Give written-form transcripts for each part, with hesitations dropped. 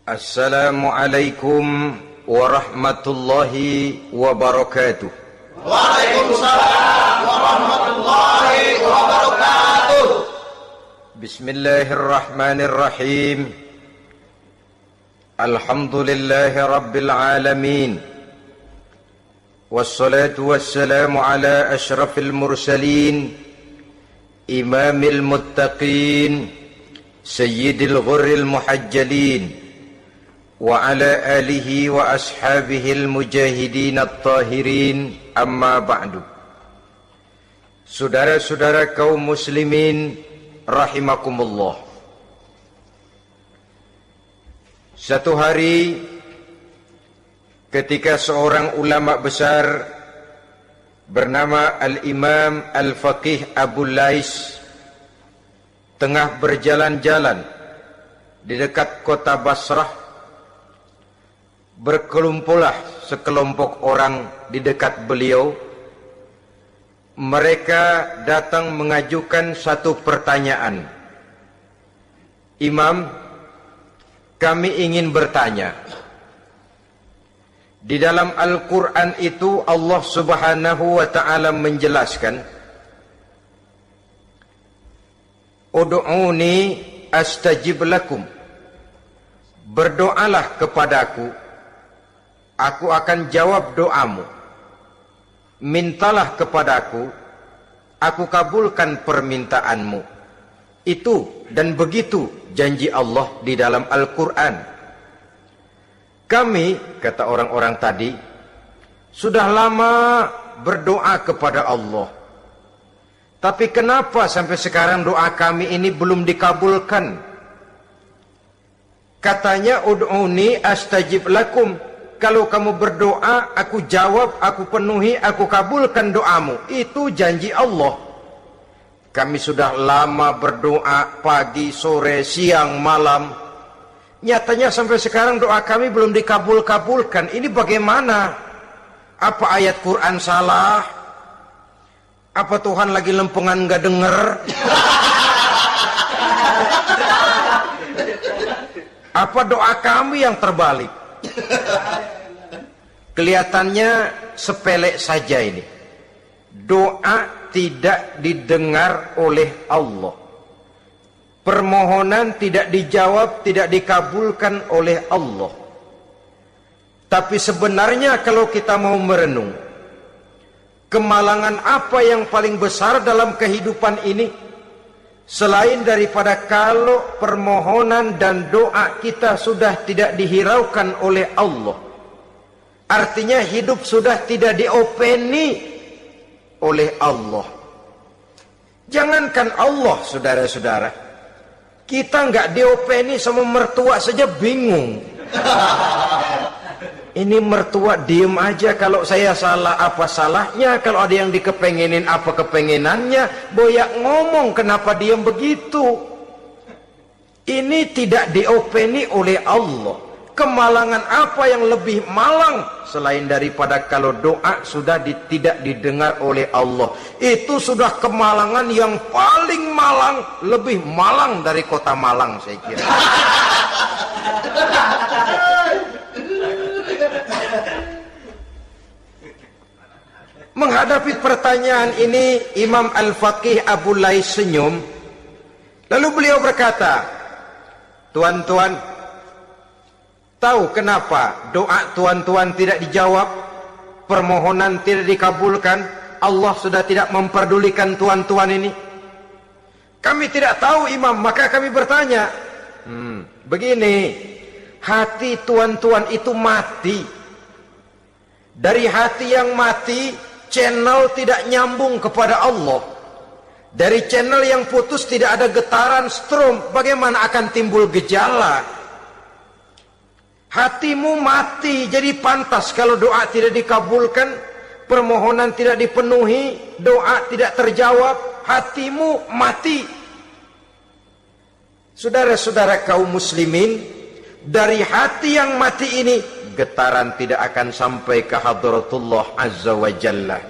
Assalamualaikum warahmatullahi wabarakatuh. Waalaikumsalam warahmatullahi wabarakatuh. Bismillahirrahmanirrahim. Alhamdulillahi rabbil alamin. Wassalatu wassalamu ala ashrafil mursalin, imamil muttaqin, sayyidil ghurril muhajjalin, wa ala alihi wa ashabihil mujahidin at-tahirin, amma ba'du. Saudara-saudara kaum muslimin rahimakumullah. Satu hari ketika seorang ulama besar bernama Al-Imam Al-Faqih Abu Lais tengah berjalan-jalan di dekat kota Basrah, berkelumpulah sekelompok orang di dekat beliau. Mereka datang mengajukan satu pertanyaan. Imam, kami ingin bertanya. Di dalam Al-Quran itu Allah Subhanahu wa ta'ala menjelaskan, Ud'uni astajib lakum. Berdoalah kepadaku, aku akan jawab doamu. Mintalah kepadaku, aku kabulkan permintaanmu. Itu dan begitu janji Allah di dalam Al-Quran. Kami, kata orang-orang tadi, sudah lama berdoa kepada Allah. Tapi kenapa sampai sekarang doa kami ini belum dikabulkan? Katanya, Ud'uni astajib lakum. Kalau kamu berdoa, aku jawab, aku penuhi, aku kabulkan doamu. Itu janji Allah. Kami sudah lama berdoa pagi, sore, siang, malam. Nyatanya sampai sekarang doa kami belum dikabulkan. Ini bagaimana? Apa ayat Quran salah? Apa Tuhan lagi lempengan gak denger? Apa doa kami yang terbalik? Kelihatannya sepele saja ini. Doa tidak didengar oleh Allah. Permohonan tidak dijawab, tidak dikabulkan oleh Allah. Tapi sebenarnya kalau kita mau merenung, kemalangan apa yang paling besar dalam kehidupan ini? Selain daripada kalau permohonan dan doa kita sudah tidak dihiraukan oleh Allah. Artinya hidup sudah tidak diopeni oleh Allah. Jangankan Allah, saudara-saudara, kita nggak diopeni sama mertua saja bingung. Ini mertua diem aja, kalau saya salah apa salahnya, kalau ada yang dikepengenin apa kepengenannya, boyak ngomong kenapa diem begitu. Ini tidak diopeni oleh Allah. Kemalangan apa yang lebih malang selain daripada kalau doa sudah tidak didengar oleh Allah? Itu sudah kemalangan yang paling malang, lebih malang dari kota Malang saya kira. Menghadapi pertanyaan ini, Imam Al-Faqih Abu Lais senyum. Lalu beliau berkata, tuan-tuan, tahu kenapa doa tuan-tuan tidak dijawab, permohonan tidak dikabulkan? Allah sudah tidak memperdulikan tuan-tuan ini. Kami tidak tahu, Imam, maka kami bertanya. Begini, hati tuan-tuan itu mati. Dari hati yang mati, channel tidak nyambung kepada Allah. Dari channel yang putus tidak ada getaran strom, bagaimana akan timbul gejala? Hatimu mati, jadi pantas kalau doa tidak dikabulkan, permohonan tidak dipenuhi, doa tidak terjawab, hatimu mati. Saudara-saudara kaum muslimin, dari hati yang mati ini, getaran tidak akan sampai ke hadratullah azza wa jalla.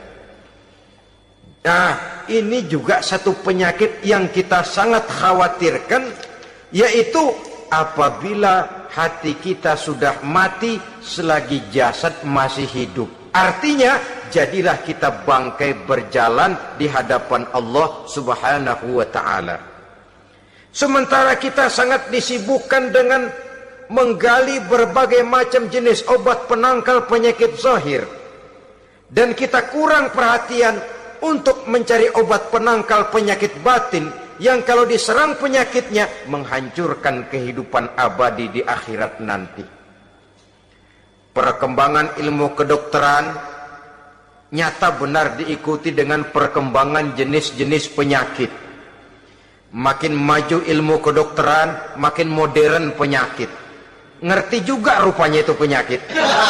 Nah, ini juga satu penyakit yang kita sangat khawatirkan, yaitu apabila hati kita sudah mati selagi jasad masih hidup. Artinya, jadilah kita bangkai berjalan di hadapan Allah Subhanahu wa ta'ala. Sementara kita sangat disibukkan dengan menggali berbagai macam jenis obat penangkal penyakit zahir, dan kita kurang perhatian untuk mencari obat penangkal penyakit batin yang kalau diserang penyakitnya menghancurkan kehidupan abadi di akhirat nanti. Perkembangan ilmu kedokteran nyata benar diikuti dengan perkembangan jenis-jenis penyakit. Makin maju ilmu kedokteran, makin modern penyakit. Ngerti juga rupanya itu penyakit.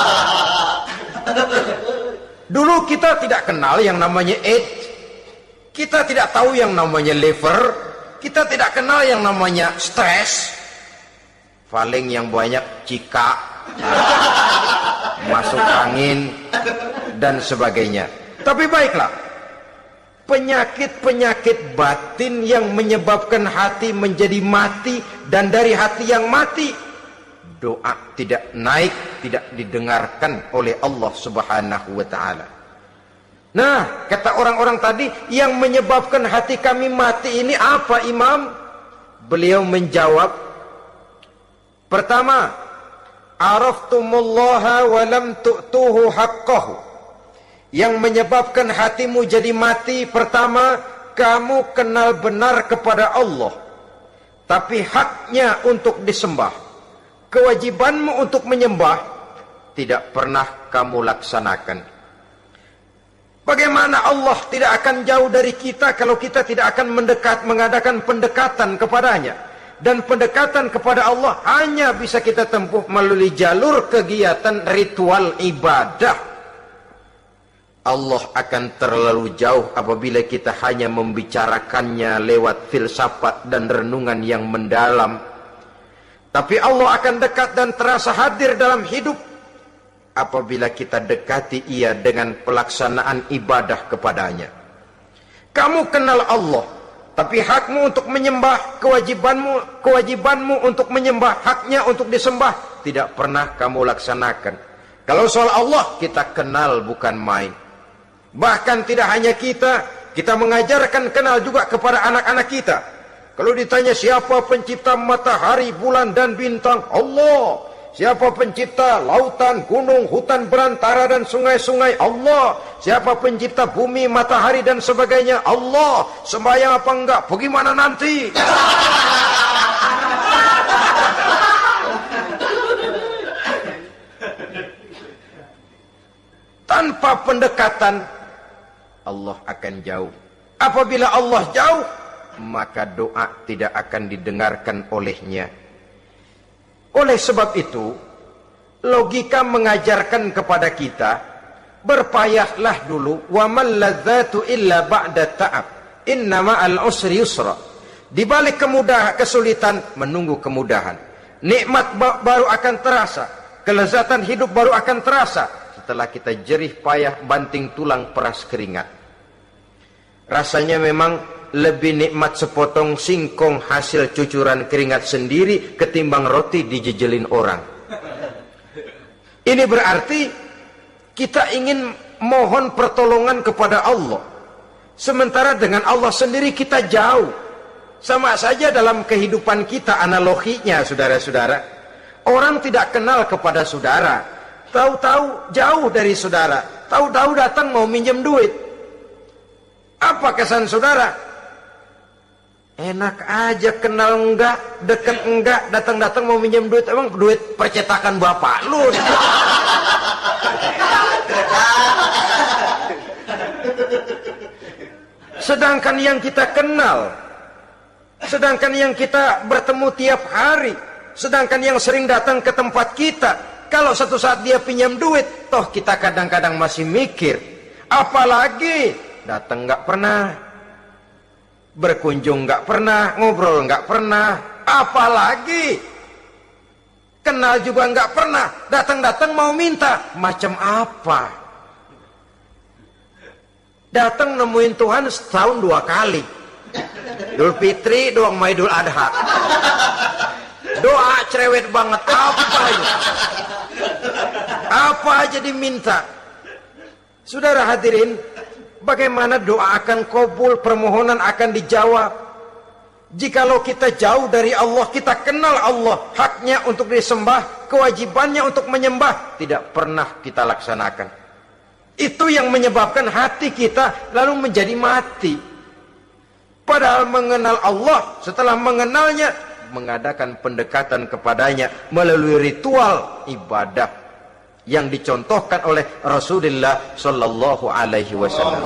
Dulu kita tidak kenal yang namanya AIDS. Kita tidak tahu yang namanya liver. Kita tidak kenal yang namanya stres. Paling yang banyak cika, masuk angin, dan sebagainya. Tapi baiklah, penyakit-penyakit batin yang menyebabkan hati menjadi mati, dan dari hati yang mati, doa tidak naik, tidak didengarkan oleh Allah Subhanahu wa ta'ala. Nah, kata orang-orang tadi, yang menyebabkan hati kami mati ini apa, Imam? Beliau menjawab, pertama, araftumullaha wa lam tu'tuhu haqqahu. Yang menyebabkan hatimu jadi mati, pertama, kamu kenal benar kepada Allah, tapi haknya untuk disembah, kewajibanmu untuk menyembah, tidak pernah kamu laksanakan. Bagaimana Allah tidak akan jauh dari kita kalau kita tidak akan mengadakan pendekatan kepadanya? Dan pendekatan kepada Allah hanya bisa kita tempuh melalui jalur kegiatan ritual ibadah. Allah akan terlalu jauh apabila kita hanya membicarakannya lewat filsafat dan renungan yang mendalam. Tapi Allah akan dekat dan terasa hadir dalam hidup apabila kita dekati ia dengan pelaksanaan ibadah kepadanya. Kamu kenal Allah, tapi hakmu untuk menyembah, kewajibanmu untuk menyembah, haknya untuk disembah, tidak pernah kamu laksanakan. Kalau soal Allah, kita kenal bukan main. Bahkan tidak hanya kita mengajarkan kenal juga kepada anak-anak kita. Kalau ditanya siapa pencipta matahari, bulan, dan bintang, Allah. Siapa pencipta lautan, gunung, hutan belantara, dan sungai-sungai, Allah. Siapa pencipta bumi, matahari, dan sebagainya, Allah. Sembahyang apa enggak? Bagaimana nanti? Tanpa pendekatan, Allah akan jauh. Apabila Allah jauh, maka doa tidak akan didengarkan olehnya. Oleh sebab itu, logika mengajarkan kepada kita, berpayahlah dulu, wa mal ladzatu illa ba'da ta'ab, inna ma'al usri yusra. Di balik kesulitan menunggu kemudahan. Nikmat baru akan terasa, kelezatan hidup baru akan terasa setelah kita jerih payah banting tulang peras keringat. Rasanya memang lebih nikmat sepotong singkong hasil cucuran keringat sendiri ketimbang roti dijejelin orang. Ini berarti kita ingin mohon pertolongan kepada Allah, sementara dengan Allah sendiri kita jauh. Sama saja dalam kehidupan kita analoginya, saudara-saudara. Orang tidak kenal kepada saudara, tahu-tahu jauh dari saudara, tahu-tahu datang mau minjem duit. Apa kesan saudara? Enak aja, kenal enggak, deket enggak, datang-datang mau minjem duit. Emang duit percetakan bapak lu? Sedangkan yang kita kenal, sedangkan yang kita bertemu tiap hari, sedangkan yang sering datang ke tempat kita, kalau satu saat dia pinjam duit, toh kita kadang-kadang masih mikir, apalagi datang enggak pernah, berkunjung nggak pernah, ngobrol nggak pernah, apalagi kenal juga nggak pernah, datang-datang mau minta, macam apa? Datang nemuin Tuhan setahun 2 kali, Idul Fitri doang sama Idul Adha. Doa cerewet banget. Apa aja diminta. Saudara hadirin, bagaimana doa akan kabul, permohonan akan dijawab? Jikalau kita jauh dari Allah, kita kenal Allah, haknya untuk disembah, kewajibannya untuk menyembah, tidak pernah kita laksanakan. Itu yang menyebabkan hati kita lalu menjadi mati. Padahal mengenal Allah, setelah mengenalnya, mengadakan pendekatan kepadanya melalui ritual ibadah yang dicontohkan oleh Rasulullah Shallallahu Alaihi Wasallam.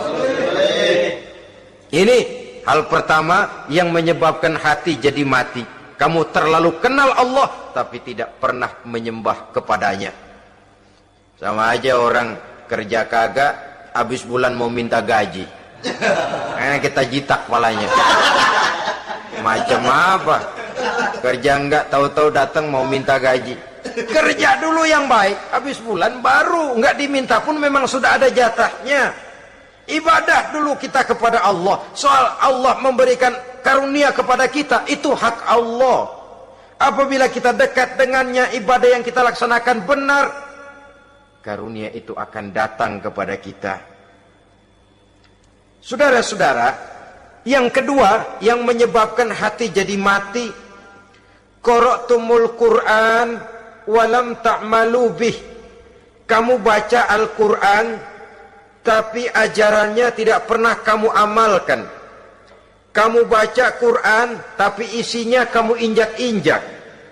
Ini hal pertama yang menyebabkan hati jadi mati. Kamu terlalu kenal Allah tapi tidak pernah menyembah kepadanya. Sama aja orang kerja kagak, habis bulan mau minta gaji. Karena kita jitak kepalanya. Macam apa? Kerja enggak, tahu-tahu datang mau minta gaji. Kerja dulu yang baik, habis bulan baru enggak diminta pun memang sudah ada jatahnya. Ibadah dulu kita kepada Allah. Soal Allah memberikan karunia kepada kita, itu hak Allah. Apabila kita dekat dengannya, ibadah yang kita laksanakan benar, karunia itu akan datang kepada kita. Saudara-saudara, yang kedua yang menyebabkan hati jadi mati, qara'tumul Qur'an walam ta'malu bih. Kamu baca Al-Qur'an tapi ajarannya tidak pernah kamu amalkan. Kamu baca Quran tapi isinya kamu injak-injak.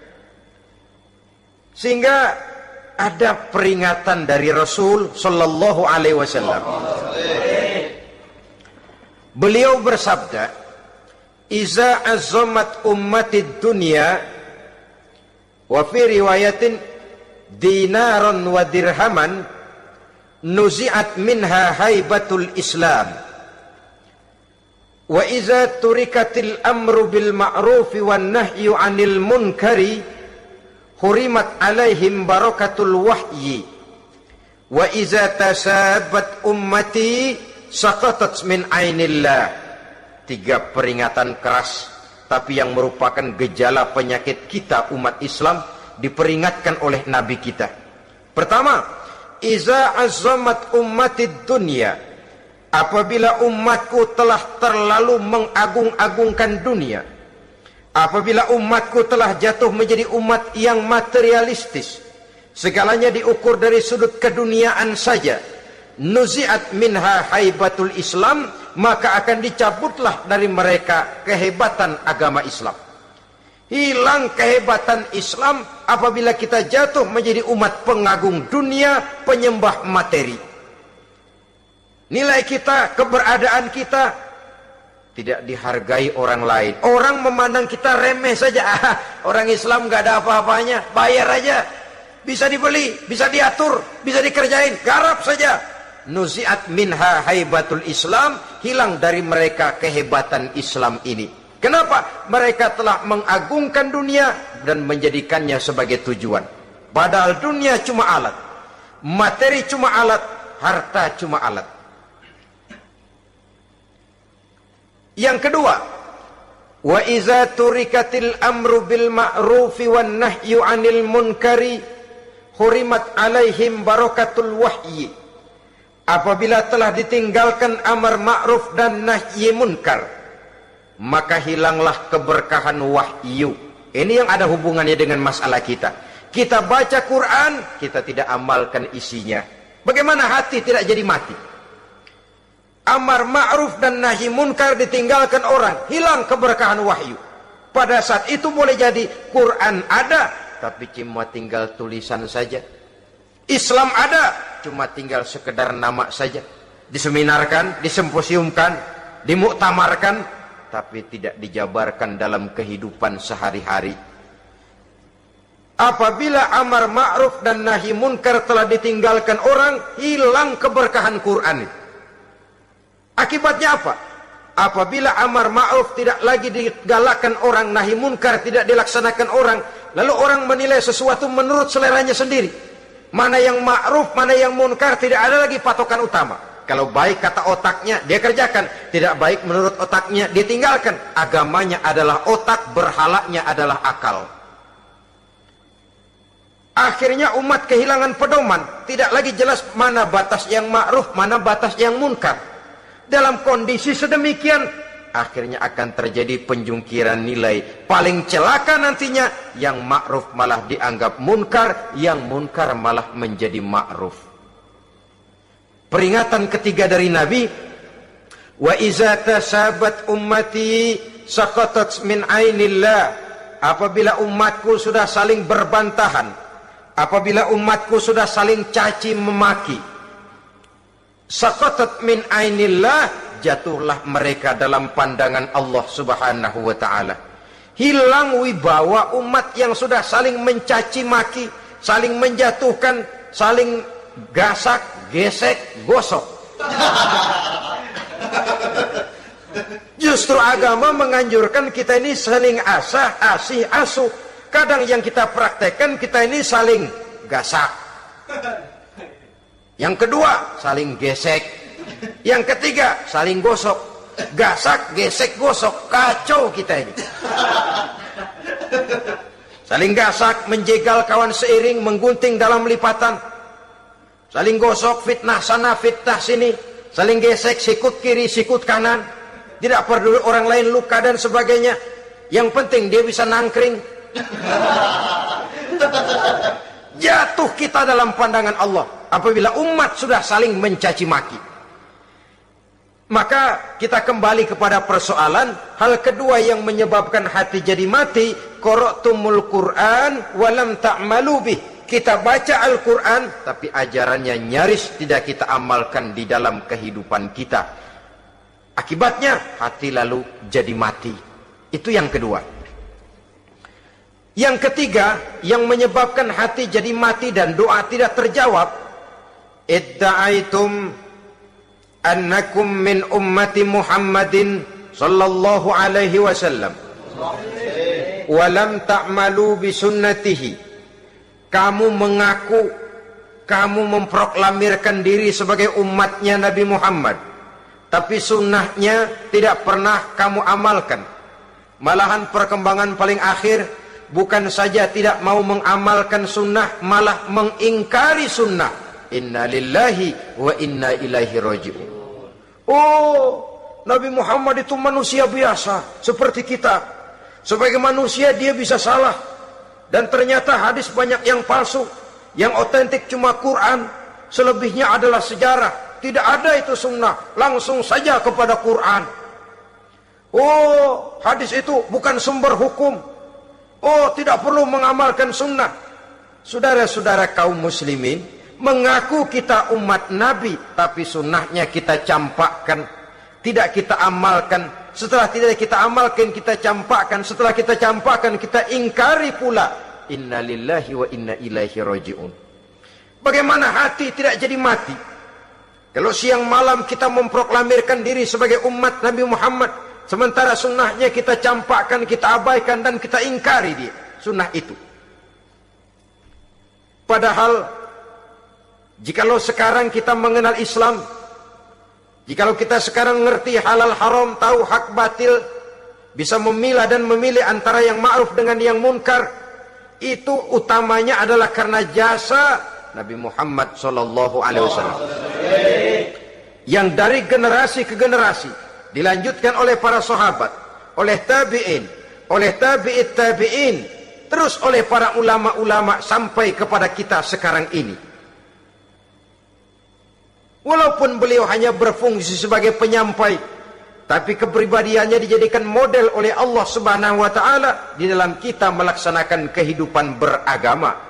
Sehingga ada peringatan dari Rasul Sallallahu Alaihi Wasallam. Beliau bersabda, "Iza azzamat ummatid dunya wa fi riwayatin dinaran wa dirhaman nuzi'at minha haibatul Islam. Wa iza turikatil amru bil ma'rufi wan nahyu 'anil munkari hurimat 'alaihim barakatul wahyi. Wa iza tasabat ummati saqatat min 'ainillah." 3 peringatan keras tapi yang merupakan gejala penyakit kita umat Islam diperingatkan oleh Nabi kita. Pertama, iza azzamat ummatid dunya, apabila umatku telah terlalu mengagung-agungkan dunia, apabila umatku telah jatuh menjadi umat yang materialistis, segalanya diukur dari sudut keduniaan saja, nuzi'at minha haibatul Islam, maka akan dicabutlah dari mereka kehebatan agama Islam. Hilang kehebatan Islam apabila kita jatuh menjadi umat pengagung dunia, penyembah materi. Nilai kita, keberadaan kita tidak dihargai orang lain. Orang memandang kita remeh saja. Orang Islam gak ada apa-apanya, bayar aja. Bisa dibeli, bisa diatur, bisa dikerjain, garap saja. Nuzi'at minha haibatul Islam, hilang dari mereka kehebatan Islam ini. Kenapa? Mereka telah mengagungkan dunia dan menjadikannya sebagai tujuan. Padahal dunia cuma alat, materi cuma alat, harta cuma alat. Yang kedua, wa iza turikatil amru bil ma'rufi wan nahyu 'anil munkari hurimat 'alaihim barakatul wahyi. Apabila telah ditinggalkan amar ma'ruf dan nahi munkar, maka hilanglah keberkahan wahyu. Ini yang ada hubungannya dengan masalah kita. Kita baca Quran, kita tidak amalkan isinya. Bagaimana hati tidak jadi mati? Amar ma'ruf dan nahi munkar ditinggalkan orang, hilang keberkahan wahyu. Pada saat itu boleh jadi Quran ada, tapi cuma tinggal tulisan saja. Islam ada, cuma tinggal sekedar nama saja. Diseminarkan, disimposiumkan, dimuktamarkan, tapi tidak dijabarkan dalam kehidupan sehari-hari. Apabila amar ma'ruf dan nahi munkar telah ditinggalkan orang, hilang keberkahan Quran. Akibatnya apa? Apabila amar ma'ruf tidak lagi digalakkan orang, nahi munkar tidak dilaksanakan orang, lalu orang menilai sesuatu menurut seleranya sendiri. Mana yang ma'ruf, mana yang munkar, tidak ada lagi patokan utama. Kalau baik kata otaknya, dia kerjakan. Tidak baik menurut otaknya, dia tinggalkan. Agamanya adalah otak, berhalanya adalah akal. Akhirnya umat kehilangan pedoman, tidak lagi jelas mana batas yang ma'ruf, mana batas yang munkar. Dalam kondisi sedemikian, akhirnya akan terjadi penjungkiran nilai. Paling celaka nantinya, yang ma'ruf malah dianggap munkar, yang munkar malah menjadi ma'ruf. Peringatan ketiga dari Nabi, wa iza tasabat ummati saqatat min ainillah. Apabila umatku sudah saling berbantahan, apabila umatku sudah saling caci memaki, saqatat min ainillah, jatuhlah mereka dalam pandangan Allah Subhanahu wa ta'ala. Hilang wibawa umat yang sudah saling mencaci maki, saling menjatuhkan, saling gasak, gesek, gosok. Justru agama menganjurkan kita ini saling asih asuh. Kadang yang kita praktekkan, kita ini saling gasak. Yang kedua, saling gesek. Yang ketiga, saling gosok. Gasak, gesek, gosok. Kacau kita ini. Saling gasak, menjegal kawan seiring, menggunting dalam lipatan. Saling gosok, fitnah sana, fitnah sini. Saling gesek, sikut kiri, sikut kanan. Tidak peduli orang lain luka dan sebagainya. Yang penting dia bisa nangkring. Jatuh kita dalam pandangan Allah apabila umat sudah saling mencaci maki. Maka kita kembali kepada persoalan. Hal kedua yang menyebabkan hati jadi mati, qara'tumul Qur'an walam ta'malu bih. Kita baca Al-Quran, tapi ajarannya nyaris tidak kita amalkan di dalam kehidupan kita. Akibatnya hati lalu jadi mati. Itu yang kedua. Yang ketiga, yang menyebabkan hati jadi mati dan doa tidak terjawab, idda'aitum annakum min ummati Muhammadin sallallahu alaihi wasallam walam ta'malu bisunnatihi. Kamu mengaku, kamu memproklamirkan diri sebagai umatnya Nabi Muhammad, tapi sunnahnya tidak pernah kamu amalkan. Malahan perkembangan paling akhir, bukan saja tidak mau mengamalkan sunnah, malah mengingkari sunnah. Inna lillahi wa inna ilaihi raji'un. Oh, Nabi Muhammad itu manusia biasa seperti kita. Sebagai manusia dia bisa salah. Dan ternyata hadis banyak yang palsu. Yang otentik cuma Quran. Selebihnya adalah sejarah. Tidak ada itu sunnah. Langsung saja kepada Quran. Oh, hadis itu bukan sumber hukum. Oh, tidak perlu mengamalkan sunnah. Saudara-saudara kaum muslimin, mengaku kita umat Nabi, tapi sunnahnya kita campakkan, tidak kita amalkan. Setelah tidak kita amalkan, kita campakkan. Setelah kita campakkan, kita ingkari pula. Inna lillahi wa inna ilaihi raji'un. Bagaimana hati tidak jadi mati? Kalau siang malam kita memproklamirkan diri sebagai umat Nabi Muhammad, sementara sunnahnya kita campakkan, kita abaikan, dan kita ingkari dia, sunnah itu. Padahal jikalau sekarang kita mengenal Islam, jikalau kita sekarang mengerti halal haram, tahu hak batil, bisa memilah dan memilih antara yang ma'ruf dengan yang munkar, itu utamanya adalah karena jasa Nabi Muhammad SAW, yang dari generasi ke generasi dilanjutkan oleh para sahabat, oleh tabi'in, oleh tabi'it tabi'in, terus oleh para ulama-ulama sampai kepada kita sekarang ini. Walaupun beliau hanya berfungsi sebagai penyampai, tapi kepribadiannya dijadikan model oleh Allah Subhanahu wa ta'ala di dalam kita melaksanakan kehidupan beragama.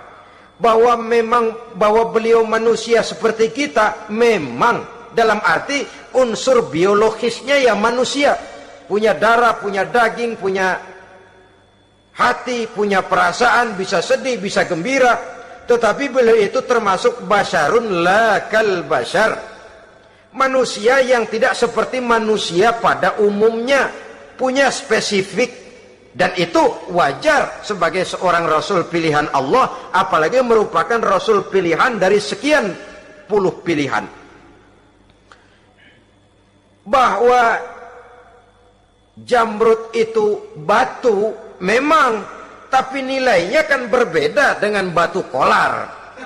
Bahwa beliau manusia seperti kita, memang dalam arti unsur biologisnya ya manusia, punya darah, punya daging, punya hati, punya perasaan, bisa sedih, bisa gembira. Tetapi beliau itu termasuk basyarun la kal basyar, manusia yang tidak seperti manusia pada umumnya, punya spesifik. Dan itu wajar sebagai seorang Rasul pilihan Allah, apalagi merupakan Rasul pilihan dari sekian puluh pilihan. Bahwa Jamrud itu batu, memang tapi nilainya kan berbeda dengan batu kolar.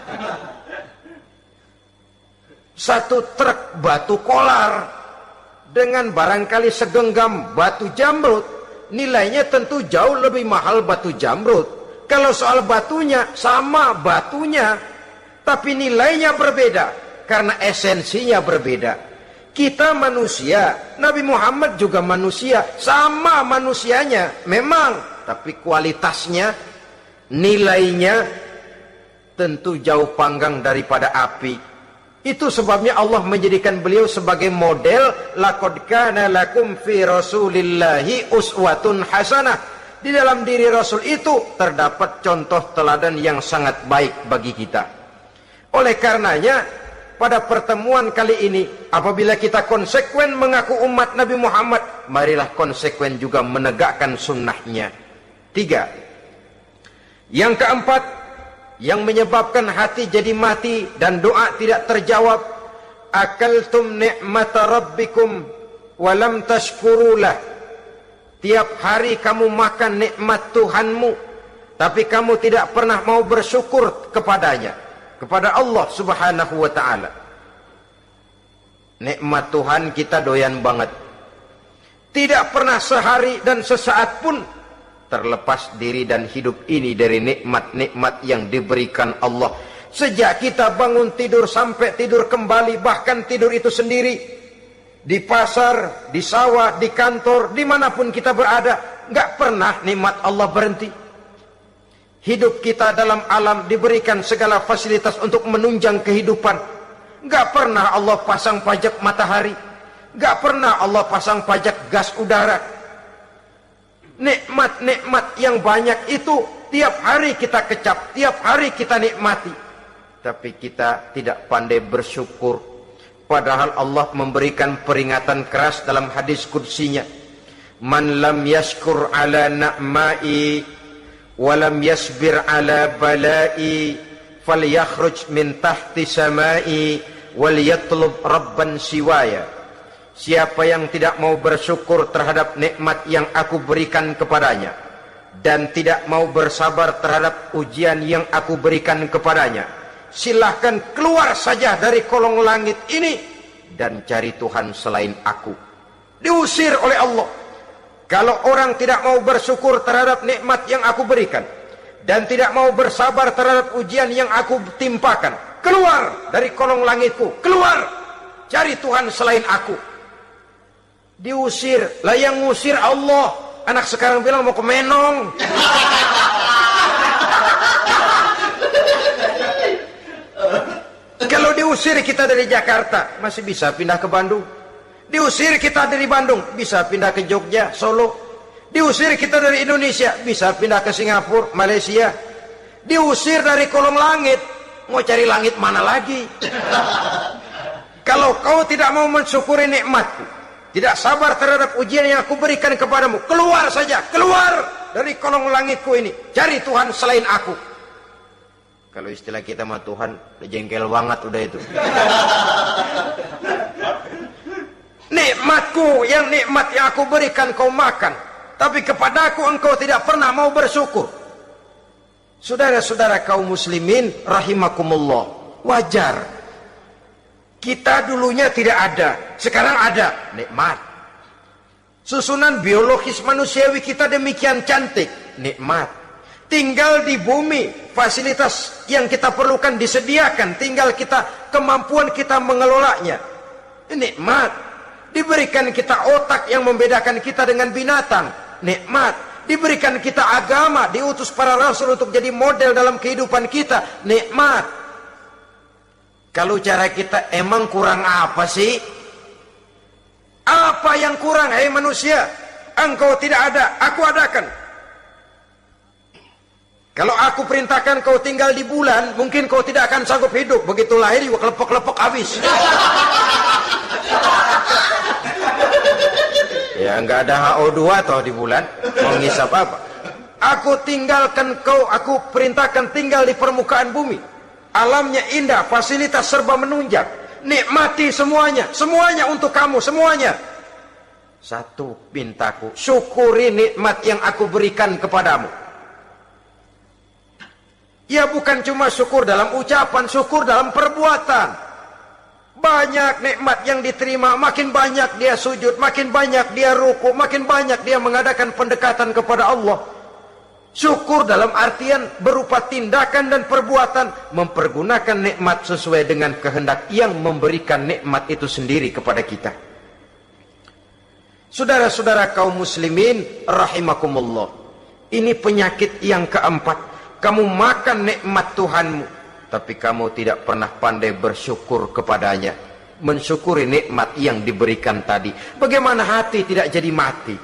Satu truk batu kolar dengan barangkali segenggam batu jamrut, nilainya tentu jauh lebih mahal batu jamrut. Kalau soal batunya, sama batunya, tapi nilainya berbeda karena esensinya berbeda. Kita manusia, Nabi Muhammad juga manusia, sama manusianya memang, tapi kualitasnya, nilainya tentu jauh panggang daripada api. Itu sebabnya Allah menjadikan beliau sebagai model. Laqad kana lakum fi rasulillahi uswatun hasanah. Di dalam diri Rasul itu terdapat contoh teladan yang sangat baik bagi kita. Oleh karenanya, pada pertemuan kali ini, apabila kita konsekuen mengaku umat Nabi Muhammad, marilah konsekuen juga menegakkan sunnahnya. 3. Yang keempat, yang menyebabkan hati jadi mati dan doa tidak terjawab, akaltum ni'mata rabbikum walam tashkurulah. Tiap hari kamu makan nikmat Tuhanmu, tapi kamu tidak pernah mau bersyukur kepadanya, kepada Allah subhanahu wa ta'ala. Nikmat Tuhan kita doyan banget. Tidak pernah sehari dan sesaat pun terlepas diri dan hidup ini dari nikmat-nikmat yang diberikan Allah. Sejak kita bangun tidur sampai tidur kembali, bahkan tidur itu sendiri, di pasar, di sawah, di kantor, dimanapun kita berada, nggak pernah nikmat Allah berhenti. Hidup kita dalam alam diberikan segala fasilitas untuk menunjang kehidupan. Gak pernah Allah pasang pajak matahari. Gak pernah Allah pasang pajak gas udara. Nikmat-nikmat yang banyak itu tiap hari kita kecap, tiap hari kita nikmati. Tapi kita tidak pandai bersyukur. Padahal Allah memberikan peringatan keras dalam hadis qudsinya. Man lam yashkur ala na'mai walam yasbir ala balai falyakhruj min tahti samai wal yatlub rabban siwaya. Siapa yang tidak mau bersyukur terhadap nikmat yang aku berikan kepadanya dan tidak mau bersabar terhadap ujian yang aku berikan kepadanya, silahkan keluar saja dari kolong langit ini dan cari Tuhan selain aku. Diusir oleh Allah. Kalau orang tidak mau bersyukur terhadap nikmat yang aku berikan dan tidak mau bersabar terhadap ujian yang aku timpakan, keluar dari kolong langitku, keluar, cari Tuhan selain aku. Diusir. Lah yang ngusir Allah. Anak sekarang bilang mau ke Menong. Kalau diusir kita dari Jakarta, masih bisa pindah ke Bandung. Diusir kita dari Bandung, bisa pindah ke Jogja, Solo. Diusir kita dari Indonesia, bisa pindah ke Singapura, Malaysia. Diusir dari kolong langit, mau cari langit mana lagi? Kalau kau tidak mau mensyukuri nikmatku, tidak sabar terhadap ujian yang aku berikan kepadamu, keluar saja, keluar dari kolong langitku ini, cari Tuhan selain aku. Kalau istilah kita mah Tuhan, jengkel banget udah itu. Nikmatku, yang nikmat yang aku berikan kau makan, tapi kepadaku engkau tidak pernah mau bersyukur. Saudara-saudara kaum muslimin rahimakumullah, wajar. Kita dulunya tidak ada, sekarang ada nikmat. Susunan biologis manusiawi kita demikian cantik, nikmat. Tinggal di bumi, fasilitas yang kita perlukan disediakan, tinggal kita, kemampuan kita mengelolanya, nikmat. Diberikan kita otak yang membedakan kita dengan binatang, nikmat. Diberikan kita agama, diutus para rasul untuk jadi model dalam kehidupan kita, nikmat. Kalau cara kita emang kurang apa sih? Apa yang kurang, hai manusia? Engkau tidak ada, aku adakan. Kalau aku perintahkan kau tinggal di bulan, mungkin kau tidak akan sanggup hidup. Begitu lahir juga kelepok-kelepok habis. Ya nggak ada HO2 toh di bulan, mau ngisap apa? Aku tinggalkan kau, aku perintahkan tinggal di permukaan bumi. Alamnya indah, fasilitas serba menunjang. Nikmati semuanya, semuanya untuk kamu, semuanya. Satu pintaku, syukuri nikmat yang aku berikan kepadamu. Ya bukan cuma syukur dalam ucapan, syukur dalam perbuatan. Banyak nikmat yang diterima, makin banyak dia sujud, makin banyak dia ruku, makin banyak dia mengadakan pendekatan kepada Allah. Syukur dalam artian berupa tindakan dan perbuatan, mempergunakan nikmat sesuai dengan kehendak yang memberikan nikmat itu sendiri kepada kita. Saudara-saudara kaum muslimin rahimakumullah, ini penyakit yang keempat. Kamu makan nikmat Tuhanmu, tapi kamu tidak pernah pandai bersyukur kepadanya, mensyukuri nikmat yang diberikan tadi. Bagaimana hati tidak jadi mati?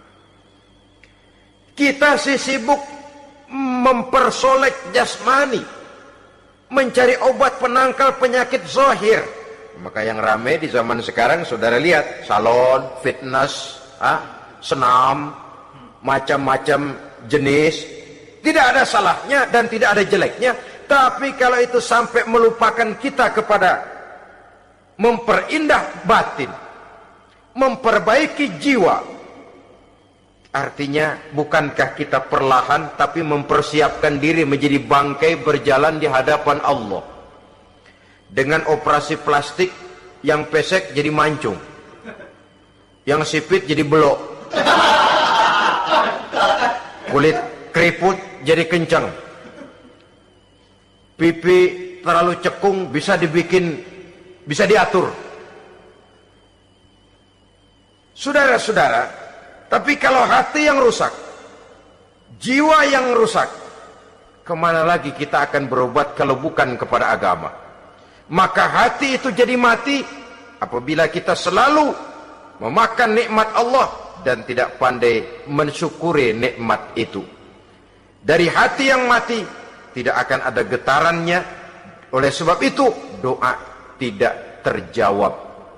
Kita sibuk mempersolek jasmani, mencari obat penangkal penyakit zahir. Maka yang ramai di zaman sekarang, saudara lihat, salon, fitness, senam, macam-macam jenis. Tidak ada salahnya dan tidak ada jeleknya. Tapi kalau itu sampai melupakan kita kepada memperindah batin, memperbaiki jiwa, artinya bukankah kita perlahan tapi mempersiapkan diri menjadi bangkai berjalan di hadapan Allah. Dengan operasi plastik, yang pesek jadi mancung, yang sipit jadi belok, kulit keriput jadi kencang, pipi terlalu cekung bisa diatur. Saudara-saudara, tapi kalau hati yang rusak, jiwa yang rusak, kemana lagi kita akan berobat kalau bukan kepada agama? Maka hati itu jadi mati apabila kita selalu memakan nikmat Allah dan tidak pandai mensyukuri nikmat itu. Dari hati yang mati tidak akan ada getarannya. Oleh sebab itu doa tidak terjawab.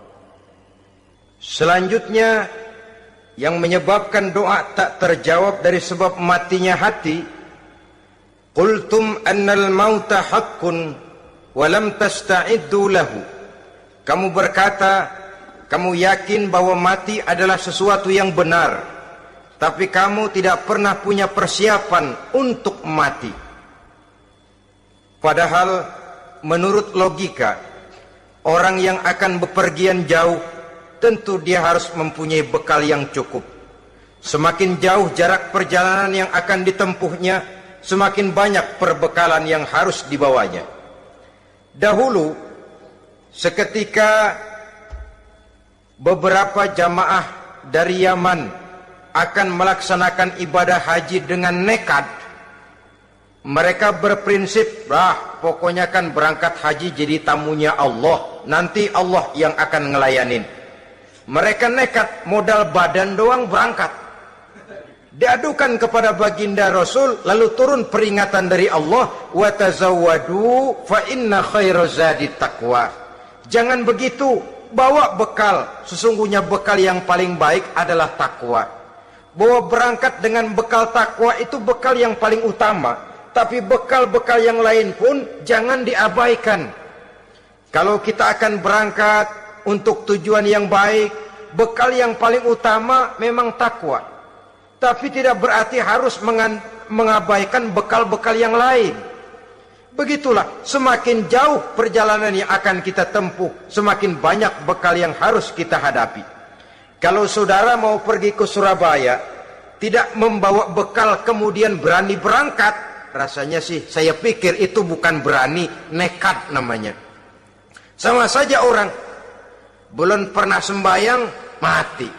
Selanjutnya yang menyebabkan doa tak terjawab dari sebab matinya hati, qultum annal mauta haqqun wa lam tasta'iddu lahu. Kamu berkata, kamu yakin bahwa mati adalah sesuatu yang benar, tapi kamu tidak pernah punya persiapan untuk mati. Padahal menurut logika, orang yang akan bepergian jauh tentu dia harus mempunyai bekal yang cukup. Semakin jauh jarak perjalanan yang akan ditempuhnya, semakin banyak perbekalan yang harus dibawanya. Dahulu, seketika beberapa jamaah dari Yaman akan melaksanakan ibadah haji dengan nekat. Mereka berprinsip, pokoknya kan berangkat haji jadi tamunya Allah, nanti Allah yang akan ngelayanin. Mereka nekat, modal badan doang berangkat. Diadukan kepada baginda Rasul, lalu turun peringatan dari Allah, wa tazawwadu fa inna khairaz zadi taqwa. Jangan begitu, bawa bekal, sesungguhnya bekal yang paling baik adalah takwa. Bahwa berangkat dengan bekal takwa itu bekal yang paling utama. Tapi bekal-bekal yang lain pun jangan diabaikan. Kalau kita akan berangkat untuk tujuan yang baik, bekal yang paling utama memang takwa. Tapi tidak berarti harus mengabaikan bekal-bekal yang lain. Begitulah, semakin jauh perjalanan yang akan kita tempuh, semakin banyak bekal yang harus kita hadapi. Kalau saudara mau pergi ke Surabaya, tidak membawa bekal kemudian berani berangkat, rasanya sih saya pikir itu bukan berani, nekat namanya. Sama saja orang belum pernah sembahyang mati.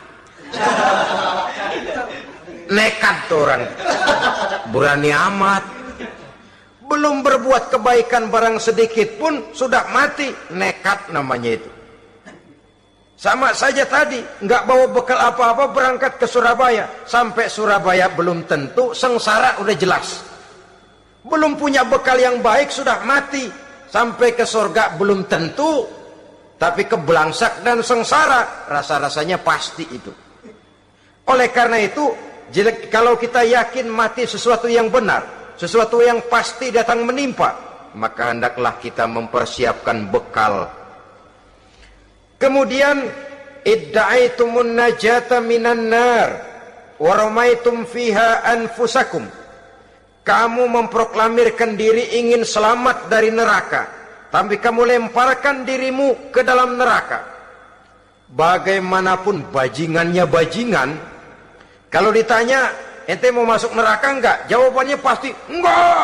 Nekat tuh orang, berani amat. Belum berbuat kebaikan barang sedikit pun sudah mati, nekat namanya itu. Sama saja tadi, nggak bawa bekal apa-apa berangkat ke Surabaya. Sampai Surabaya belum tentu, sengsara udah jelas. Belum punya bekal yang baik sudah mati. Sampai ke surga belum tentu, tapi kebelangsak dan sengsara rasa-rasanya pasti itu. Oleh karena itu, kalau kita yakin mati sesuatu yang benar, sesuatu yang pasti datang menimpa, maka hendaklah kita mempersiapkan bekal. Kemudian idda'aitumun najata minan nar wa ramaitum fiha anfusakum. Kamu memproklamirkan diri ingin selamat dari neraka, tapi kamu lemparkan dirimu ke dalam neraka. Bagaimanapun bajingannya bajingan, kalau ditanya, ente mau masuk neraka enggak? Jawabannya pasti enggak.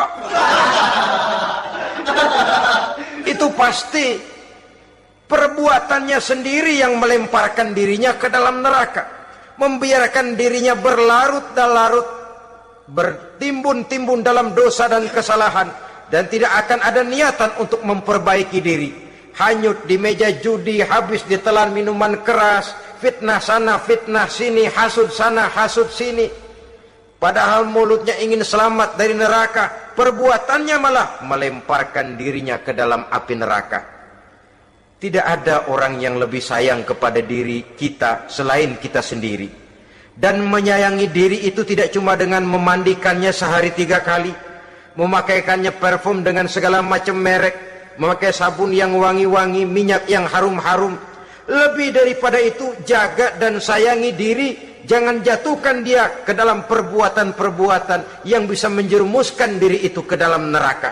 Itu pasti perbuatannya sendiri yang melemparkan dirinya ke dalam neraka, membiarkan dirinya berlarut-larut, bertimbun-timbun dalam dosa dan kesalahan, dan tidak akan ada niatan untuk memperbaiki diri. Hanyut di meja judi, habis ditelan minuman keras, fitnah sana, fitnah sini, hasud sana, hasud sini. Padahal mulutnya ingin selamat dari neraka, perbuatannya malah melemparkan dirinya ke dalam api neraka. Tidak ada orang yang lebih sayang kepada diri kita selain kita sendiri. Dan menyayangi diri itu tidak cuma dengan memandikannya sehari 3 kali, memakaikannya parfum dengan segala macam merek, memakai sabun yang wangi-wangi, minyak yang harum-harum. Lebih daripada itu, jaga dan sayangi diri. Jangan jatuhkan dia ke dalam perbuatan-perbuatan yang bisa menjerumuskan diri itu ke dalam neraka.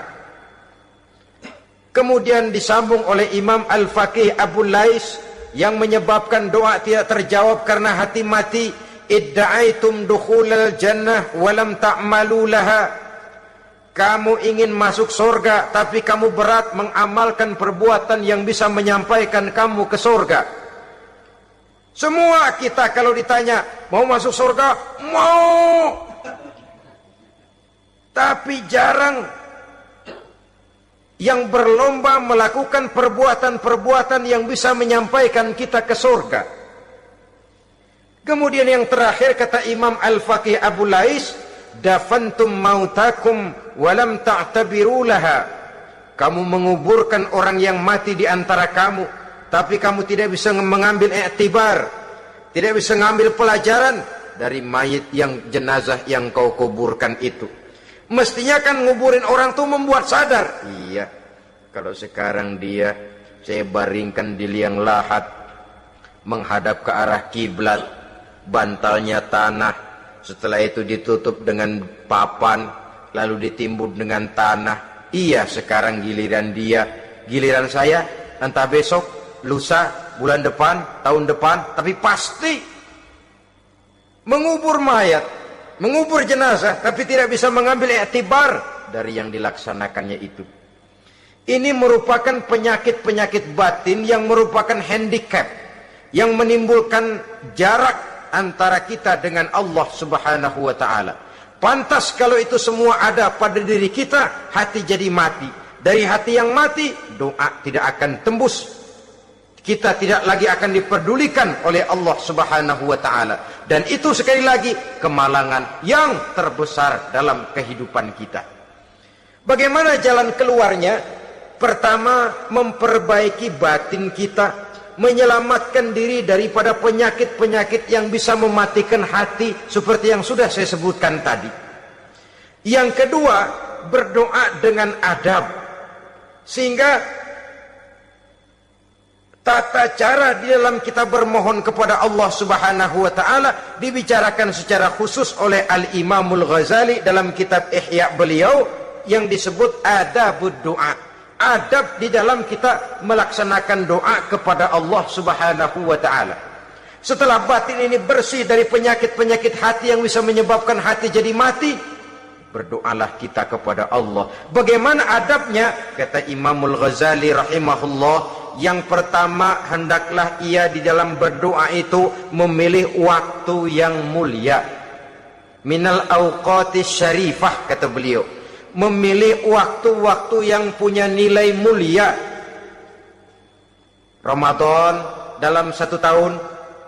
Kemudian disambung oleh Imam Al-Faqih Abu Lais yang menyebabkan doa tidak terjawab karena hati mati. Idda'aitum dukhulal jannah walam ta'malu laha. Kamu ingin masuk surga, tapi kamu berat mengamalkan perbuatan yang bisa menyampaikan kamu ke surga. Semua kita kalau ditanya, mau masuk surga? Mau. Tapi jarang yang berlomba melakukan perbuatan-perbuatan yang bisa menyampaikan kita ke surga. Kemudian yang terakhir kata Imam Al-Faqih Abu Lais, dafantum mautakum walam ta'tabiru laha. Kamu menguburkan orang yang mati di antara kamu, tapi kamu tidak bisa mengambil iktibar, tidak bisa mengambil pelajaran dari mayit yang jenazah yang kau kuburkan itu. Mestinya kan nguburin orang tuh membuat sadar. Iya, kalau sekarang dia saya baringkan di liang lahat, menghadap ke arah kiblat, bantalnya tanah, setelah itu ditutup dengan papan, lalu ditimbun dengan tanah. Iya, sekarang giliran dia, giliran saya, entah besok, lusa, bulan depan, tahun depan, tapi pasti mengubur mayat, mengubur jenazah, tapi tidak bisa mengambil iktibar dari yang dilaksanakannya itu. Ini merupakan penyakit-penyakit batin yang merupakan handicap, yang menimbulkan jarak antara kita dengan Allah Subhanahu wa ta'ala. Pantas kalau itu semua ada pada diri kita, hati jadi mati. Dari hati yang mati, doa tidak akan tembus. Kita tidak lagi akan diperdulikan oleh Allah Subhanahu wa ta'ala. Dan itu sekali lagi kemalangan yang terbesar dalam kehidupan kita. Bagaimana jalan keluarnya? Pertama, memperbaiki batin kita, menyelamatkan diri daripada penyakit-penyakit yang bisa mematikan hati seperti yang sudah saya sebutkan tadi. Yang kedua, berdoa dengan adab, sehingga tata cara di dalam kita bermohon kepada Allah Subhanahu wa ta'ala dibicarakan secara khusus oleh Al-Imamul Ghazali dalam kitab Ihya beliau yang disebut adabud doa. Adab di dalam kita melaksanakan doa kepada Allah Subhanahu wa ta'ala. Setelah batin ini bersih dari penyakit-penyakit hati yang bisa menyebabkan hati jadi mati, berdoalah kita kepada Allah. Bagaimana adabnya? Kata Imamul Ghazali rahimahullah, yang pertama hendaklah ia di dalam berdoa itu memilih waktu yang mulia. Minal awqatis syarifah, kata beliau. Memilih waktu-waktu yang punya nilai mulia. Ramadan dalam 1 tahun,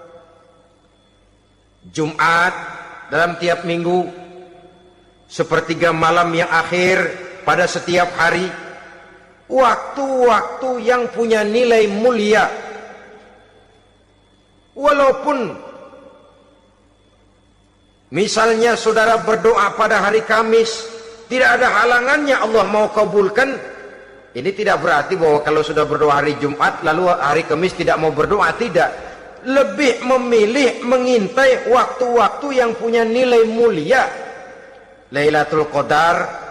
Jumat dalam tiap minggu, sepertiga malam yang akhir pada setiap hari. Waktu-waktu yang punya nilai mulia. Walaupun misalnya saudara berdoa pada hari Kamis, tidak ada halangannya Allah mau kabulkan. Ini tidak berarti bahwa kalau sudah berdoa hari Jumat lalu hari Kamis tidak mau berdoa, tidak. Lebih memilih mengintai waktu-waktu yang punya nilai mulia. Lailatul Qadar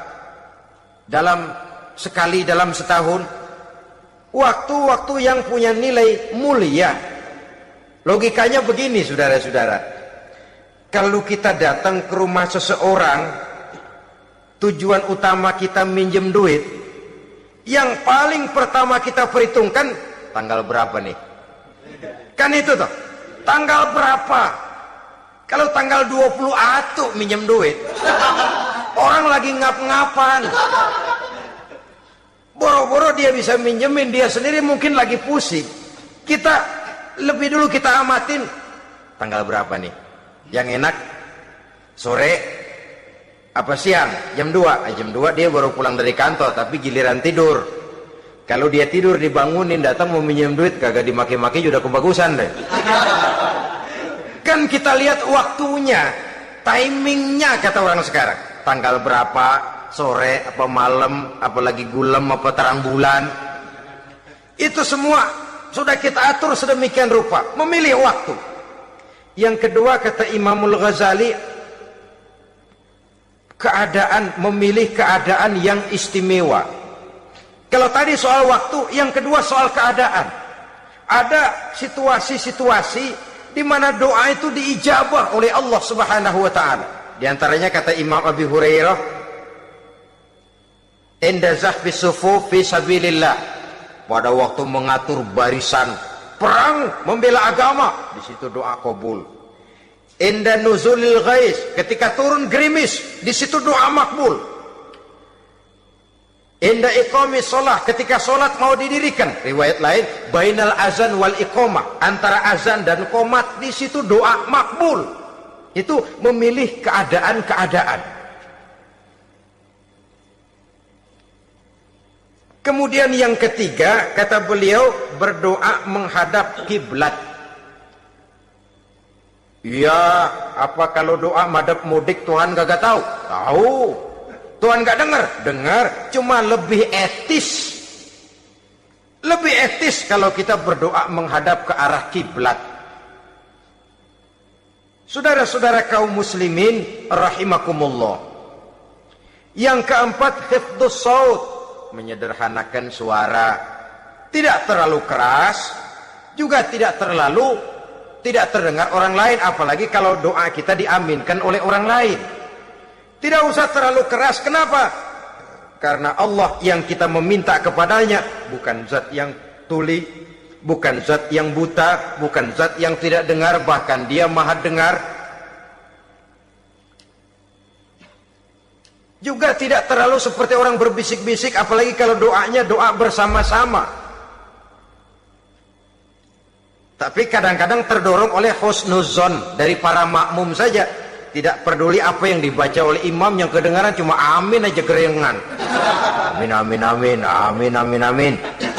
sekali dalam setahun. Waktu-waktu yang punya nilai mulia. Logikanya begini saudara-saudara. Kalau kita datang ke rumah seseorang, tujuan utama kita minjem duit, yang paling pertama kita perhitungkan tanggal berapa nih? Kan itu toh, tanggal berapa? Kalau tanggal 20 atuh minjem duit, orang lagi ngap-ngapan. Boro-boro dia bisa minjemin, dia sendiri mungkin lagi pusing. Kita lebih dulu kita amatin tanggal berapa nih? Yang enak sore apa siang? Jam 2. Jam 2 dia baru pulang dari kantor, tapi giliran tidur. Kalau dia tidur dibangunin datang mau minjem duit, kagak dimaki-maki sudah kebagusan deh. Kan kita lihat waktunya, timingnya kata orang sekarang. Tanggal berapa? Sore apa malam, apalagi gulem apa terang bulan, itu semua sudah kita atur sedemikian rupa, memilih waktu. Yang kedua kata Imamul Ghazali, memilih keadaan yang istimewa. Kalau tadi soal waktu, yang kedua soal keadaan. Ada situasi-situasi di mana doa itu diijabah oleh Allah Subhanahu wa taala. Di antaranya kata Imam Abi Hurairah, inda zahfi sufuf fi sabilillah, pada waktu mengatur barisan perang membela agama, di situ doa kabul. Inda nuzulil ghais, ketika turun gerimis, di situ doa makbul. Inda iqamis shalah, ketika salat mau didirikan, riwayat lain bainal azan wal iqamah, antara azan dan qomat, di situ doa makbul. Itu memilih keadaan-keadaan. Kemudian yang ketiga, kata beliau, berdoa menghadap kiblat. Ya, apa kalau doa madhab mudik Tuhan gak tahu? Tahu. Tuhan gak dengar? Dengar, cuma lebih etis. Lebih etis kalau kita berdoa menghadap ke arah kiblat. Saudara-saudara kaum muslimin rahimakumullah. Yang keempat, hifdzus shaut, menyederhanakan suara, tidak terlalu keras, juga tidak terdengar orang lain, apalagi kalau doa kita diaminkan oleh orang lain. Tidak usah terlalu keras. Kenapa? Karena Allah yang kita meminta kepadanya bukan zat yang tuli, bukan zat yang buta, bukan zat yang tidak dengar, bahkan dia maha dengar. Juga tidak terlalu seperti orang berbisik-bisik, apalagi kalau doanya doa bersama-sama. Tapi kadang-kadang terdorong oleh husnuzon dari para makmum saja. Tidak peduli apa yang dibaca oleh imam, yang kedengaran cuma amin aja gerengan. Amin, amin, amin, amin, amin, amin.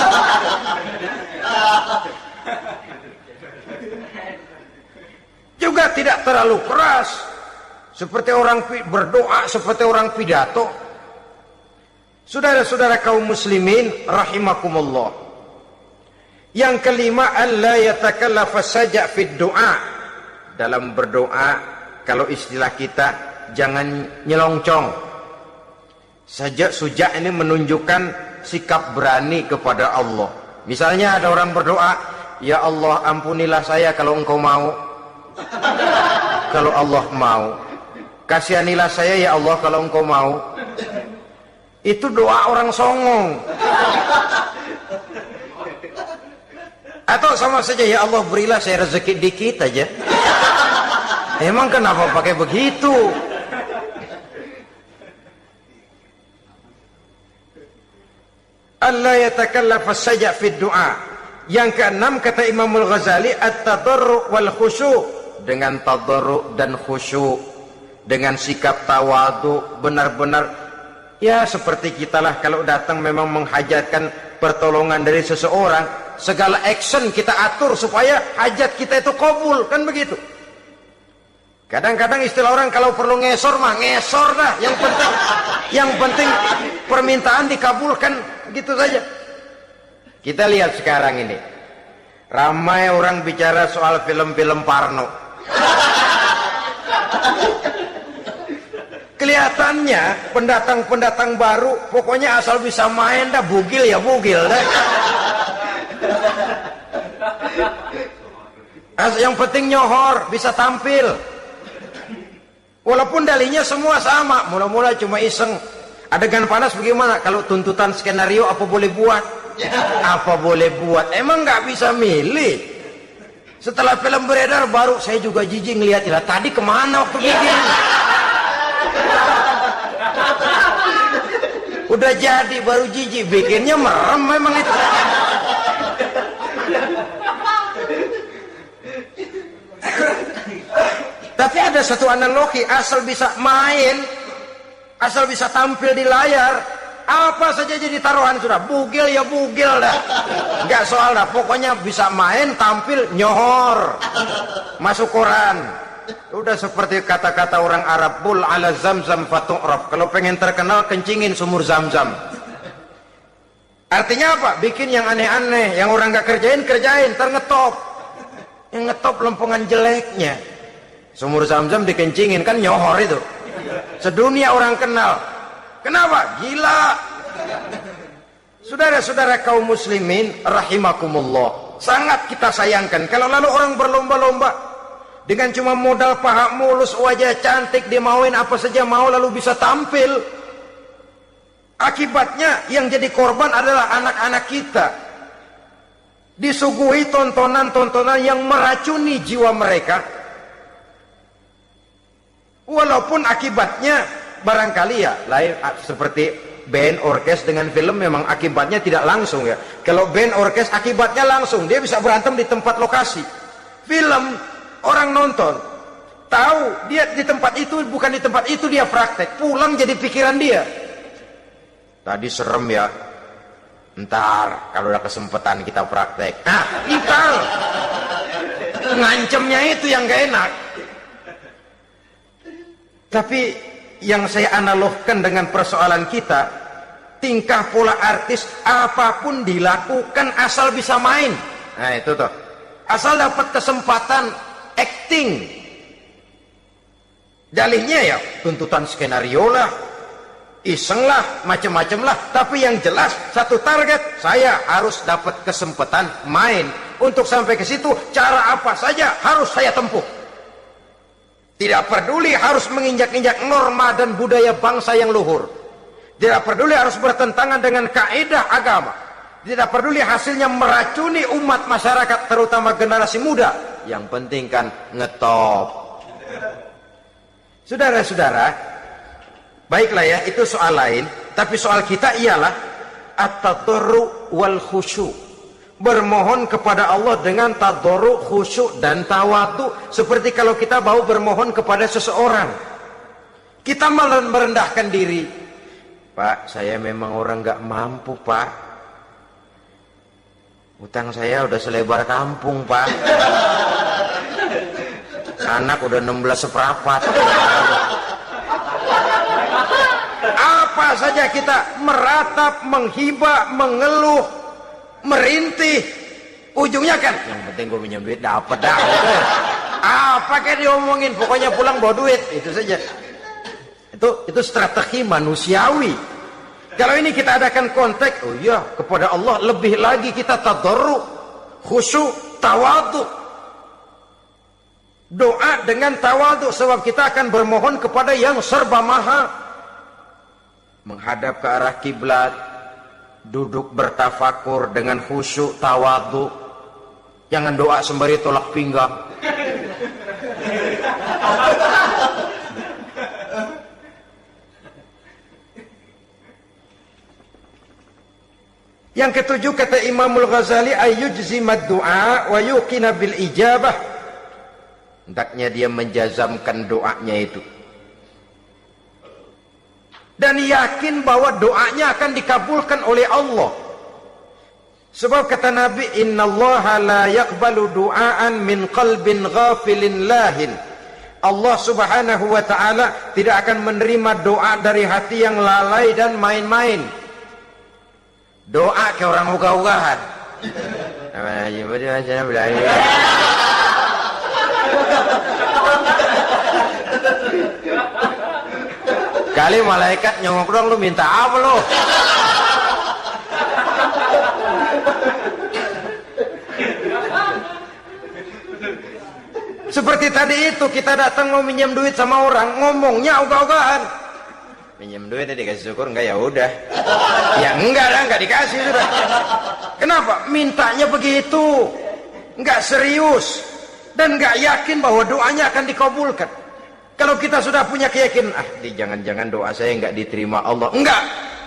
Juga tidak terlalu keras, seperti orang berdoa, seperti orang pidato. Saudara-saudara kaum muslimin rahimakumullah. Yang kelima, alla yatakallafa saja fid doa. Dalam berdoa, kalau istilah kita, jangan nyelongcong. Sajak sujak ini menunjukkan sikap berani kepada Allah. Misalnya ada orang berdoa, ya Allah ampunilah saya kalau engkau mau. Kalau Allah mau. Kasihanilah saya ya Allah kalau engkau mau. Itu doa orang songong. Atau sama saja, ya Allah berilah saya rezeki dikit aja. Emang kenapa pakai begitu? Allah yatakallafa saja fid doa. Yang keenam kata Imamul Ghazali, at-tadarru' wal khusyu', dengan tadarru' dan khusyuk, dengan sikap tawadu, benar-benar ya seperti kita lah kalau datang memang menghajatkan pertolongan dari seseorang, segala action kita atur supaya hajat kita itu kabul, kan begitu. Kadang-kadang istilah orang kalau perlu ngesor mah ngesor dah, yang penting permintaan dikabulkan, gitu saja. Kita lihat sekarang ini, ramai orang bicara soal film-film Parno. Kelihatannya pendatang-pendatang baru pokoknya asal bisa main dah, bugil ya bugil dah. Yang penting nyohor, bisa tampil. Walaupun dalihnya semua sama, mula-mula cuma iseng. Adegan panas bagaimana? Kalau tuntutan skenario apa boleh buat? Apa boleh buat? Emang nggak bisa milih. Setelah film beredar baru saya juga jijik ngeliat, lah tadi kemana waktu bikin? Udah jadi baru jijik, bikinnya merem memang itu. Tapi ada satu analogi, asal bisa main, asal bisa tampil di layar, apa saja jadi taruhan sudah. Bugil ya bugil dah, nggak soal dah, pokoknya bisa main, tampil, nyohor, masuk koran. Udah seperti kata-kata orang Arab, bul ala zamzam fatu'raf. Kalau pengen terkenal, kencingin sumur Zamzam. Artinya apa? Bikin yang aneh-aneh, yang orang nggak kerjain, kerjain, ngetop. Yang ngetop lempengan jeleknya. Sumur Zamzam dikencingin, kan nyohor itu. Sedunia orang kenal. Kenapa? Gila. Saudara-saudara kaum muslimin rahimakumullah, sangat kita sayangkan kalau lalu orang berlomba-lomba dengan cuma modal paha mulus, wajah cantik, dia mauin apa saja mau lalu bisa tampil. Akibatnya yang jadi korban adalah anak-anak kita. Disuguhi tontonan-tontonan yang meracuni jiwa mereka. Walaupun akibatnya barangkali ya lain, seperti band orkes dengan film memang akibatnya tidak langsung ya. Kalau band orkes akibatnya langsung, dia bisa berantem di tempat lokasi. Film orang nonton tahu dia di tempat itu, bukan di tempat itu dia praktek, pulang jadi pikiran dia. Tadi serem ya, ntar kalau ada kesempatan kita praktek. Nah, ntar ngancemnya itu yang gak enak. Tapi yang saya analogkan dengan persoalan kita, tingkah pola artis apapun dilakukan asal bisa main. Nah itu tuh, asal dapat kesempatan acting. Dalihnya ya tuntutan skenario lah, iseng lah, macem-macem lah. Tapi yang jelas satu target, saya harus dapat kesempatan main. Untuk sampai ke situ cara apa saja harus saya tempuh. Tidak peduli harus menginjak-injak norma dan budaya bangsa yang luhur. Tidak peduli harus bertentangan dengan kaidah agama. Tidak peduli hasilnya meracuni umat masyarakat, terutama generasi muda. Yang penting kan ngetop. Saudara-saudara, baiklah ya, itu soal lain. Tapi soal kita ialah at-tadarru wal khusyu'. Bermohon kepada Allah dengan tadarru, khusyuk dan tawadu. Seperti kalau kita mau bermohon kepada seseorang, kita malah merendahkan diri. Pak, saya memang orang gak mampu pak. Utang saya udah selebar kampung pak. Anak udah 16 seperempat. Apa saja kita meratap, menghibah, mengeluh, merintih, ujungnya kan yang penting gue pinjam duit dapat dah. Apa kayak diomongin, pokoknya pulang bawa duit, itu saja. Itu strategi manusiawi. Kalau ini kita adakan konteks, oh iya, kepada Allah lebih lagi kita tadarru, khusyuk, tawadhu. Doa dengan tawadhu, sebab kita akan bermohon kepada yang serba maha. Menghadap ke arah kiblat, duduk bertafakur dengan khusyuk, tawadhu. Jangan doa sembari tolak pinggang. Yang ketujuh, kata Imamul Ghazali, ayyujzimad du'a wa yuqina bil ijabah. Hendaknya dia menjazamkan doanya itu dan yakin bahwa doanya akan dikabulkan oleh Allah. Sebab kata Nabi, innallaha la yaqbalu du'aan min qalbin ghafilin lahin. Allah subhanahu wa ta'ala tidak akan menerima doa dari hati yang lalai dan main-main. Doa ke orang ugah-ugahan. Kali malaikat nyongok dong, lu minta apa lu? Seperti tadi itu, kita datang mau minjem duit sama orang, ngomongnya ogah-ogahan. Minjem duit dikasih syukur, enggak ya udah. Ya enggak lah, enggak dikasih sudah. Kenapa? Mintanya begitu. Enggak serius. Dan enggak yakin bahwa doanya akan dikabulkan. Kalau kita sudah punya keyakinan, jangan-jangan doa saya enggak diterima Allah. Enggak.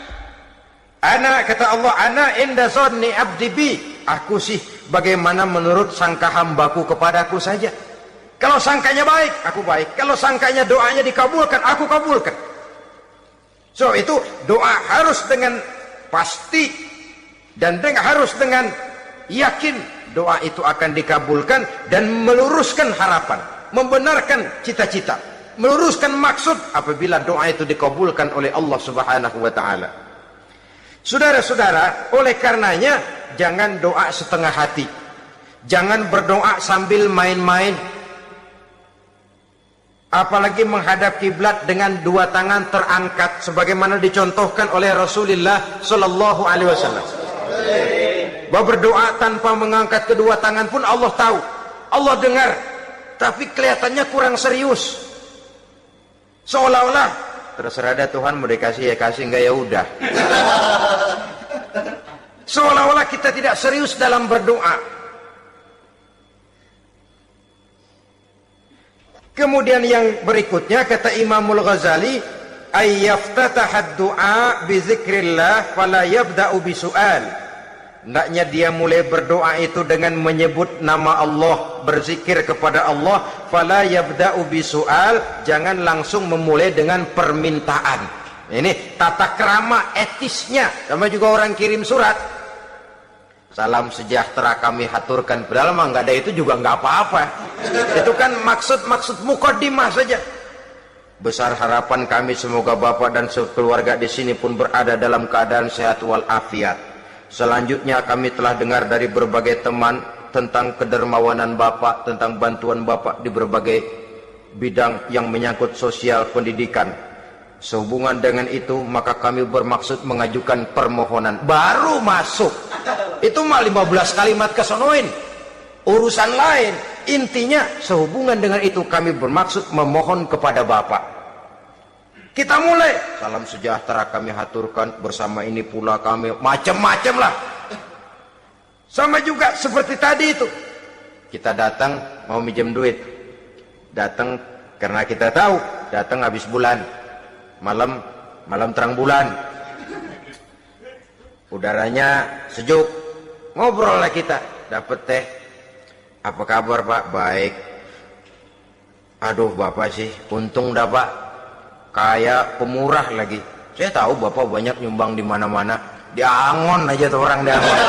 Kata Allah, ana inda zonni abdi bi. Aku sih bagaimana menurut sangka hambaku kepadaku saja. Kalau sangkanya baik, aku baik. Kalau sangkanya doanya dikabulkan, aku kabulkan. So itu doa harus dengan pasti dan harus dengan yakin doa itu akan dikabulkan dan meluruskan harapan, membenarkan cita-cita, meluruskan maksud apabila doa itu dikabulkan oleh Allah Subhanahu wa taala. Saudara-saudara, oleh karenanya jangan doa setengah hati. Jangan berdoa sambil main-main. Apalagi menghadap kiblat dengan dua tangan terangkat sebagaimana dicontohkan oleh Rasulullah sallallahu alaihi wasallam. Bahwa berdoa tanpa mengangkat kedua tangan pun Allah tahu, Allah dengar, tapi kelihatannya kurang serius. Seolah-olah terserah dah Tuhan, mau dikasih ya kasih, enggak ya udah. Seolah-olah kita tidak serius dalam berdoa. Kemudian yang berikutnya kata Imamul Ghazali, ayyaftataha du'a bi zikrillah fala yabda'u bi su'al. Hendaknya dia mulai berdoa itu dengan menyebut nama Allah, berzikir kepada Allah, fala yabda'u bi su'al, jangan langsung memulai dengan permintaan. Ini tata krama etisnya. Sama juga orang kirim surat, salam sejahtera kami haturkan, padahal mah nggak ada itu juga nggak apa-apa. Itu kan maksud mukaddimah saja. Besar harapan kami semoga Bapak dan sekeluarga di sini pun berada dalam keadaan sehat walafiat. Selanjutnya kami telah dengar dari berbagai teman tentang kedermawanan Bapak, tentang bantuan Bapak di berbagai bidang yang menyangkut sosial pendidikan. Sehubungan dengan itu maka kami bermaksud mengajukan permohonan. Baru masuk itu mah 15 kalimat kesonoin, urusan lain. Intinya sehubungan dengan itu kami bermaksud memohon kepada Bapak. Kita mulai, salam sejahtera kami haturkan, bersama ini pula kami, macam-macam lah. Sama juga seperti tadi itu, kita datang mau minjem duit, datang karena kita tahu datang habis bulan, malam terang bulan, udaranya sejuk, ngobrol lah kita, dapet teh. Apa kabar Pak? Baik. Aduh Bapak sih untung dah Pak, kayak pemurah lagi. Saya tahu Bapak banyak nyumbang di mana-mana. Di Angon aja tuh orang di Angon.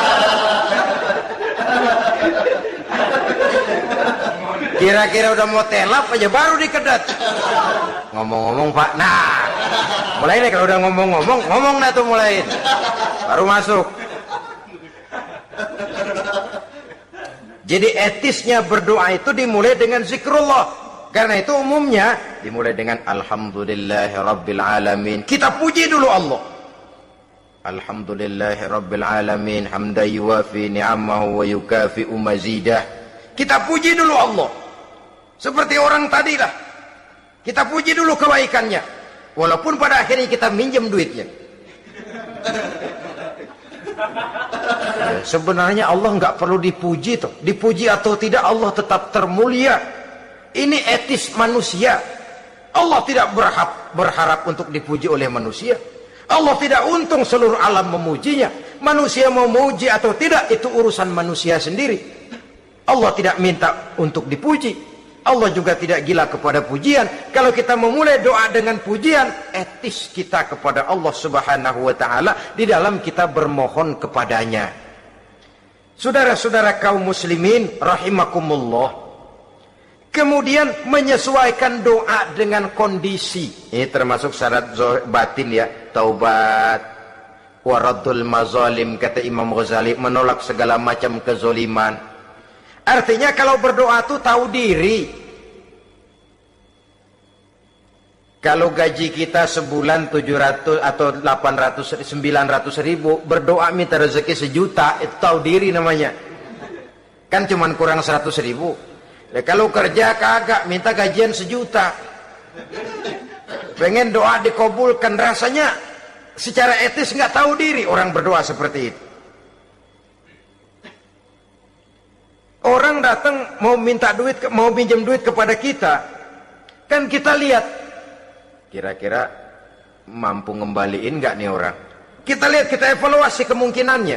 Kira-kira udah mau telap aja baru dikedat. Ngomong-ngomong Pak, nah mulai nih kalau udah ngomong dah tuh mulai, baru masuk. Jadi etisnya berdoa itu dimulai dengan zikrullah. Karena itu umumnya dimulai dengan alhamdulillahirabbil alamin. Kita puji dulu Allah. Alhamdulillahirabbil alamin hamdan yuwafi ni'amahu wa yukafi'u mazidah. Kita puji dulu Allah. Seperti orang tadi lah. Kita puji dulu kebaikannya. Walaupun pada akhirnya kita minjem duitnya. Ya, sebenarnya Allah nggak perlu dipuji toh. Dipuji atau tidak Allah tetap termulia. Ini etis manusia. Allah tidak berharap untuk dipuji oleh manusia. Allah tidak untung seluruh alam memujinya. Manusia mau memuji atau tidak itu urusan manusia sendiri. Allah tidak minta untuk dipuji. Allah juga tidak gila kepada pujian. Kalau kita memulai doa dengan pujian, etis kita kepada Allah Subhanahu wa taala di dalam kita bermohon kepadanya. Saudara-saudara kaum muslimin rahimakumullah. Kemudian menyesuaikan doa dengan kondisi. Ini termasuk syarat batin ya, taubat, waraddul mazalim, kata Imam Ghazali, menolak segala macam kezoliman. Artinya kalau berdoa itu tahu diri. Kalau gaji kita sebulan 700 atau 800, 900 ribu, berdoa minta rezeki 1 juta, itu tahu diri namanya. Kan cuman kurang 100 ribu. Ya, kalau kerja kagak, minta gajian 1 juta. Pengen doa dikabulkan, rasanya secara etis nggak tahu diri orang berdoa seperti itu. Orang datang mau minta duit, mau pinjam duit kepada kita, kan kita lihat kira-kira mampu ngembaliin nggak nih orang. Kita lihat, kita evaluasi kemungkinannya.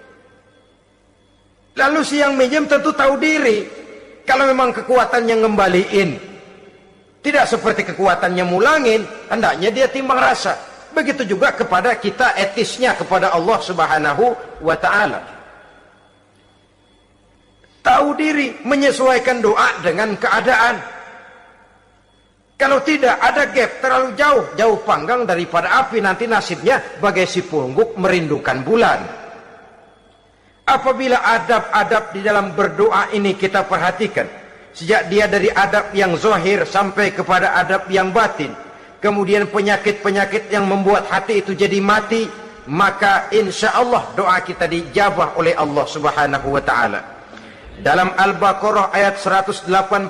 Lalu si yang minjem tentu tahu diri. Kalau memang kekuatannya ngembaliin, tidak seperti kekuatannya mulangin, hendaknya dia timbang rasa. Begitu juga kepada kita etisnya kepada Allah Subhanahu wa Ta'ala. Tahu diri, menyesuaikan doa dengan keadaan. Kalau tidak, ada gap terlalu jauh panggang daripada api, nanti nasibnya bagai si pungguk merindukan bulan. Apabila adab-adab di dalam berdoa ini kita perhatikan, sejak dia dari adab yang zahir sampai kepada adab yang batin, kemudian penyakit-penyakit yang membuat hati itu jadi mati, maka insya Allah doa kita dijabah oleh Allah Subhanahu wa Ta'ala. Dalam Al-Baqarah ayat 186,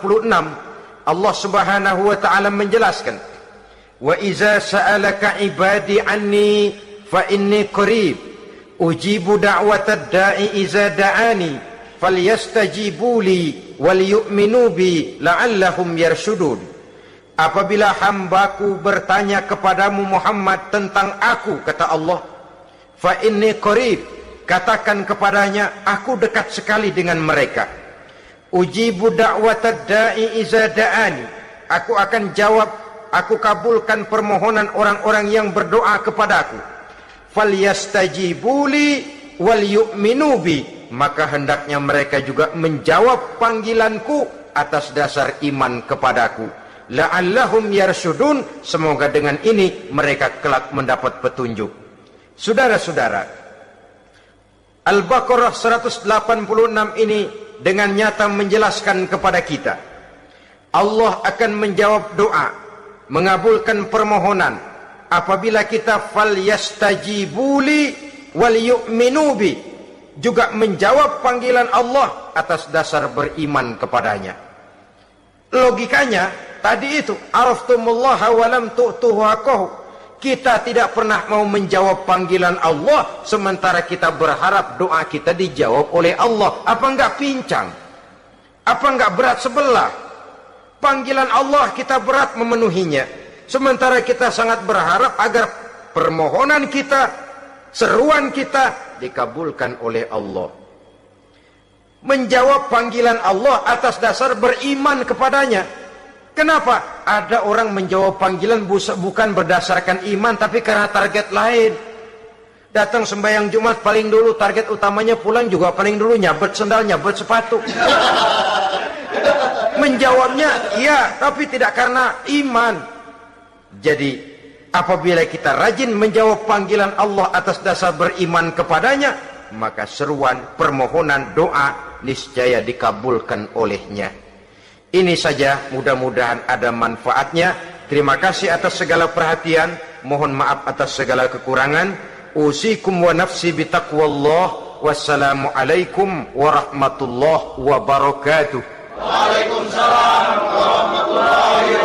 Allah Subhanahu wa Ta'ala menjelaskan, wa iza sa'alaka ibadi anni fa inni qarib ujibu da'watad da'i iza da'ani falyastajibu li wal yu'minu bi la'allahum yarshudun. Apabila hambaku bertanya kepadamu Muhammad tentang aku, kata Allah, fa inni qarib, katakan kepadanya, aku dekat sekali dengan mereka. Ujibu da'watad da'i iza da'ani, aku akan jawab, aku kabulkan permohonan orang-orang yang berdoa kepadaku. Falyastajibuli wal yu'minu bi, maka hendaknya mereka juga menjawab panggilanku atas dasar iman kepadaku. La'allahum yarshudun, semoga dengan ini mereka kelak mendapat petunjuk. Saudara-saudara, Al-Baqarah 186 ini dengan nyata menjelaskan kepada kita, Allah akan menjawab doa, mengabulkan permohonan apabila kita falyastajibuli wal yu'minu bi, juga menjawab panggilan Allah atas dasar beriman kepadanya. Logikanya tadi itu, araftumullaha wa lam tu'tuhu haqqahu. Kita tidak pernah mau menjawab panggilan Allah, sementara kita berharap doa kita dijawab oleh Allah. Apa enggak pincang? Apa enggak berat sebelah? Panggilan Allah kita berat memenuhinya, sementara kita sangat berharap agar permohonan kita, seruan kita dikabulkan oleh Allah. Menjawab panggilan Allah atas dasar beriman kepadanya. Kenapa? Ada orang menjawab panggilan bukan berdasarkan iman, tapi karena target lain. Datang sembahyang Jumat paling dulu, target utamanya pulang juga paling dulu nyabet sendal, nyabet sepatu. Menjawabnya iya, tapi tidak karena iman. Jadi apabila kita rajin menjawab panggilan Allah atas dasar beriman kepadanya, maka seruan, permohonan, doa niscaya dikabulkan olehnya. Ini saja, mudah-mudahan ada manfaatnya. Terima kasih atas segala perhatian, mohon maaf atas segala kekurangan. Usikum wa nafsi bitaqwallah. Wassalamu alaikum warahmatullahi wabarakatuh. Waalaikumsalam warahmatullahi wabarakatuh.